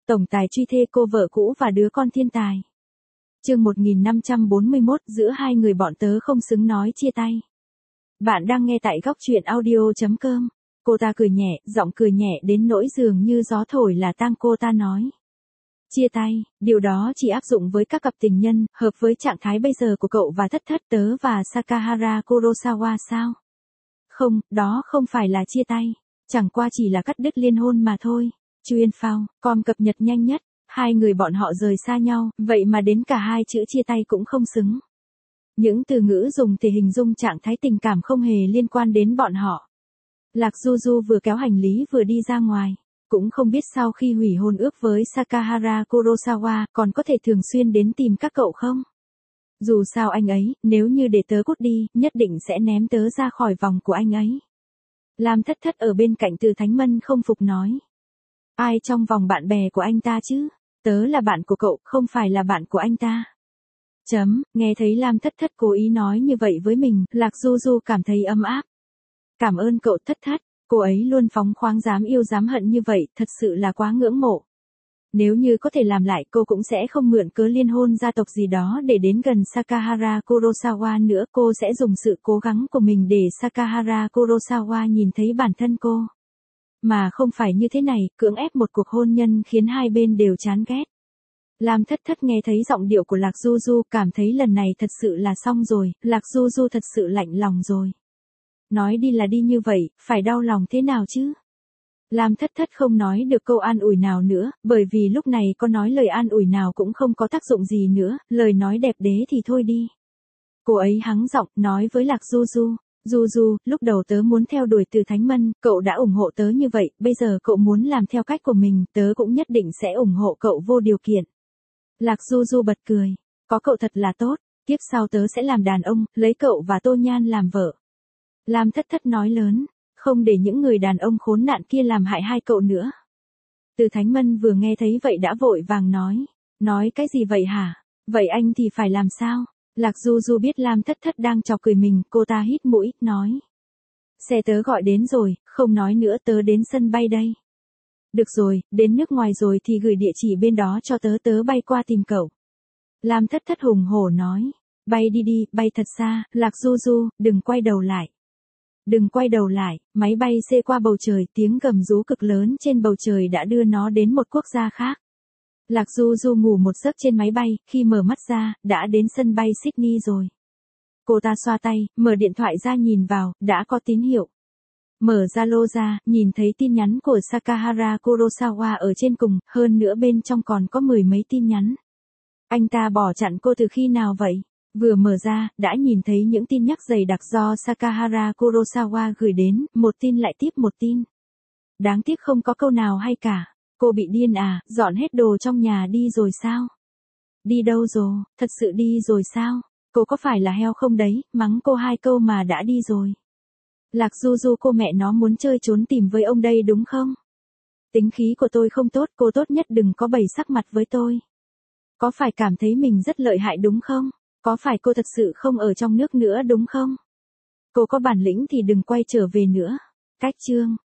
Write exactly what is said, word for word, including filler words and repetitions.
Tổng tài truy thê cô vợ cũ và đứa con thiên tài. Chương một nghìn năm trăm bốn mươi mốt, giữa hai người bọn tớ không xứng nói chia tay. Bạn đang nghe tại góc truyện audio chấm com. Cô ta cười nhẹ, giọng cười nhẹ đến nỗi dường như gió thổi là tang. Cô ta nói. Chia tay, điều đó chỉ áp dụng với các cặp tình nhân, hợp với trạng thái bây giờ của cậu và Thất Thất. Tớ và Sakahara Kurosawa sao? Không, đó không phải là chia tay. Chẳng qua chỉ là cắt đứt liên hôn mà thôi. Chuyên phao, com cập nhật nhanh nhất. Hai người bọn họ rời xa nhau, vậy mà đến cả hai chữ chia tay cũng không xứng. Những từ ngữ dùng để hình dung trạng thái tình cảm không hề liên quan đến bọn họ. Lạc Du Du vừa kéo hành lý vừa đi ra ngoài. Cũng không biết sau khi hủy hôn ước với Sakahara Kurosawa còn có thể thường xuyên đến tìm các cậu không? Dù sao anh ấy, nếu như để tớ cút đi, nhất định sẽ ném tớ ra khỏi vòng của anh ấy. Lam Thất Thất ở bên cạnh Từ Thánh Mân không phục nói. Ai trong vòng bạn bè của anh ta chứ? Tớ là bạn của cậu, không phải là bạn của anh ta. Chấm, nghe thấy Lam Thất Thất cố ý nói như vậy với mình, Lạc Du Du cảm thấy ấm áp. Cảm ơn cậu Thất Thất, cô ấy luôn phóng khoáng dám yêu dám hận như vậy, thật sự là quá ngưỡng mộ. Nếu như có thể làm lại cô cũng sẽ không mượn cớ liên hôn gia tộc gì đó để đến gần Sakahara Kurosawa nữa. Cô sẽ dùng sự cố gắng của mình để Sakahara Kurosawa nhìn thấy bản thân cô. Mà không phải như thế này, cưỡng ép một cuộc hôn nhân khiến hai bên đều chán ghét. Lam Thất Thất nghe thấy giọng điệu của Lạc Du Du, cảm thấy lần này thật sự là xong rồi, Lạc Du Du thật sự lạnh lòng rồi. Nói đi là đi như vậy, phải đau lòng thế nào chứ? Lam Thất Thất không nói được câu an ủi nào nữa, bởi vì lúc này có nói lời an ủi nào cũng không có tác dụng gì nữa, lời nói đẹp đế thì thôi đi. Cô ấy hắng giọng, nói với Lạc Du Du. Du Du, lúc đầu tớ muốn theo đuổi Từ Thánh Mân, cậu đã ủng hộ tớ như vậy, bây giờ cậu muốn làm theo cách của mình, tớ cũng nhất định sẽ ủng hộ cậu vô điều kiện. Lạc Du Du bật cười, có cậu thật là tốt, tiếp sau tớ sẽ làm đàn ông, lấy cậu và Tô Nhan làm vợ. Lam Thất Thất nói lớn, không để những người đàn ông khốn nạn kia làm hại hai cậu nữa. Từ Thánh Mân vừa nghe thấy vậy đã vội vàng nói, nói cái gì vậy hả, vậy anh thì phải làm sao? Lạc Du Du biết Lam Thất Thất đang chọc cười mình, cô ta hít mũi, nói. Xe tớ gọi đến rồi, không nói nữa, tớ đến sân bay đây. Được rồi, đến nước ngoài rồi thì gửi địa chỉ bên đó cho tớ, tớ bay qua tìm cậu. Lam Thất Thất hùng hổ nói, bay đi đi, bay thật xa, Lạc Du Du, đừng quay đầu lại. Đừng quay đầu lại, máy bay xê qua bầu trời, tiếng gầm rú cực lớn trên bầu trời đã đưa nó đến một quốc gia khác. Lạc Du Du ngủ một giấc trên máy bay, khi mở mắt ra, đã đến sân bay Sydney rồi. Cô ta xoa tay, mở điện thoại ra nhìn vào, đã có tín hiệu. Mở Zalo ra, nhìn thấy tin nhắn của Sakahara Kurosawa ở trên cùng, hơn nữa bên trong còn có mười mấy tin nhắn. Anh ta bỏ chặn cô từ khi nào vậy? Vừa mở ra, đã nhìn thấy những tin nhắc dày đặc do Sakahara Kurosawa gửi đến, một tin lại tiếp một tin. Đáng tiếc không có câu nào hay cả. Cô bị điên à, dọn hết đồ trong nhà đi rồi sao? Đi đâu rồi, thật sự đi rồi sao? Cô có phải là heo không đấy, mắng cô hai câu mà đã đi rồi. Lạc Du Du, cô mẹ nó muốn chơi trốn tìm với ông đây đúng không? Tính khí của tôi không tốt, cô tốt nhất đừng có bày sắc mặt với tôi. Có phải cảm thấy mình rất lợi hại đúng không? Có phải cô thật sự không ở trong nước nữa đúng không? Cô có bản lĩnh thì đừng quay trở về nữa. Cách chương.